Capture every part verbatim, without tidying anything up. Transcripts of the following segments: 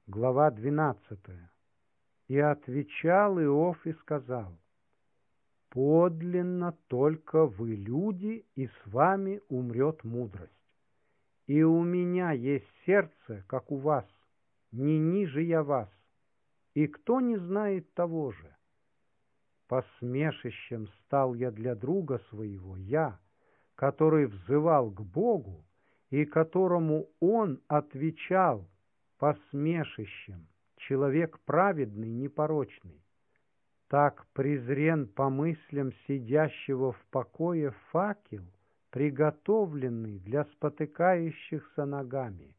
Глава двенадцатая. И отвечал Иов и сказал: подлинно только вы люди, и с вами умрет мудрость. И у меня есть сердце, как у вас, не ниже я вас, и кто не знает того же? Посмешищем стал я для друга своего, я, который взывал к Богу, и которому он отвечал посмешищем, человек праведный, непорочный. Так презрен по мыслям сидящего в покое факел, приготовленный для спотыкающихся ногами.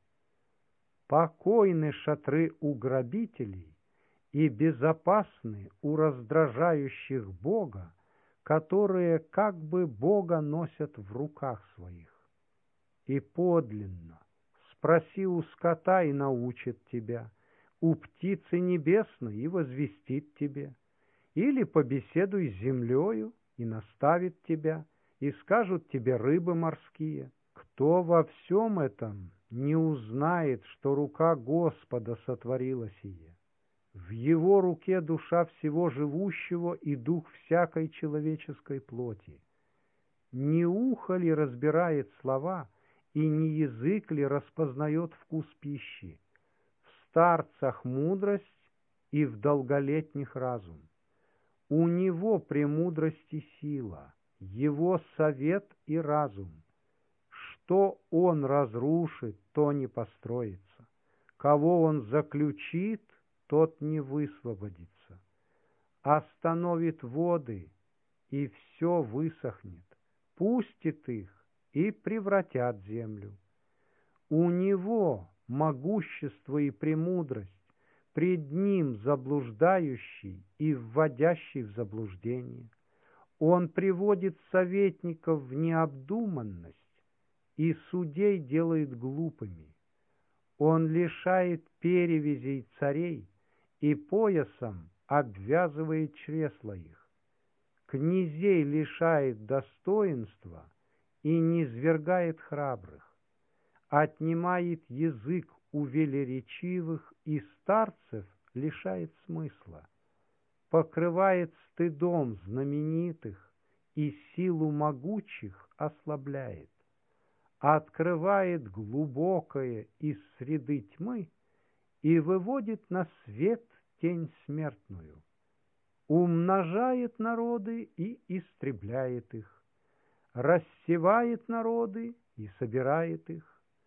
Покойны шатры у грабителей и безопасны у раздражающих Бога, которые как бы Бога носят в руках своих. И подлинно спроси у скота, и научит тебя, у птицы небесной, и возвестит тебе, или побеседуй с землею, и наставит тебя, и скажут тебе рыбы морские. Кто во всем этом не узнает, что рука Господа сотворила сие? В его руке душа всего живущего и дух всякой человеческой плоти. Не ухо ли разбирает слова, и не язык ли распознает вкус пищи? В старцах мудрость и в долголетних разум. У него премудрости сила, его совет и разум. Что он разрушит, то не построится. Кого он заключит, тот не высвободится. Остановит воды, и все высохнет. Пустит их, и превратят землю. У него могущество и премудрость, пред ним заблуждающий и вводящий в заблуждение. Он приводит советников в необдуманность и судей делает глупыми. Он лишает перевязей царей и поясом обвязывает чресла их. Князей лишает достоинства и низвергает храбрых. Отнимает язык у велеречивых, и старцев лишает смысла. Покрывает стыдом знаменитых, и силу могучих ослабляет. Открывает глубокое из среды тьмы и выводит на свет тень смертную. Умножает народы и истребляет их. Рассевает народы и собирает их.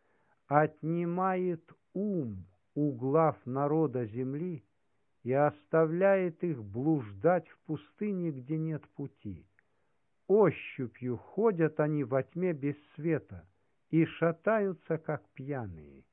Отнимает ум у глав народа земли и оставляет их блуждать в пустыне, где нет пути. Ощупью ходят они во тьме без света и шатаются, как пьяные.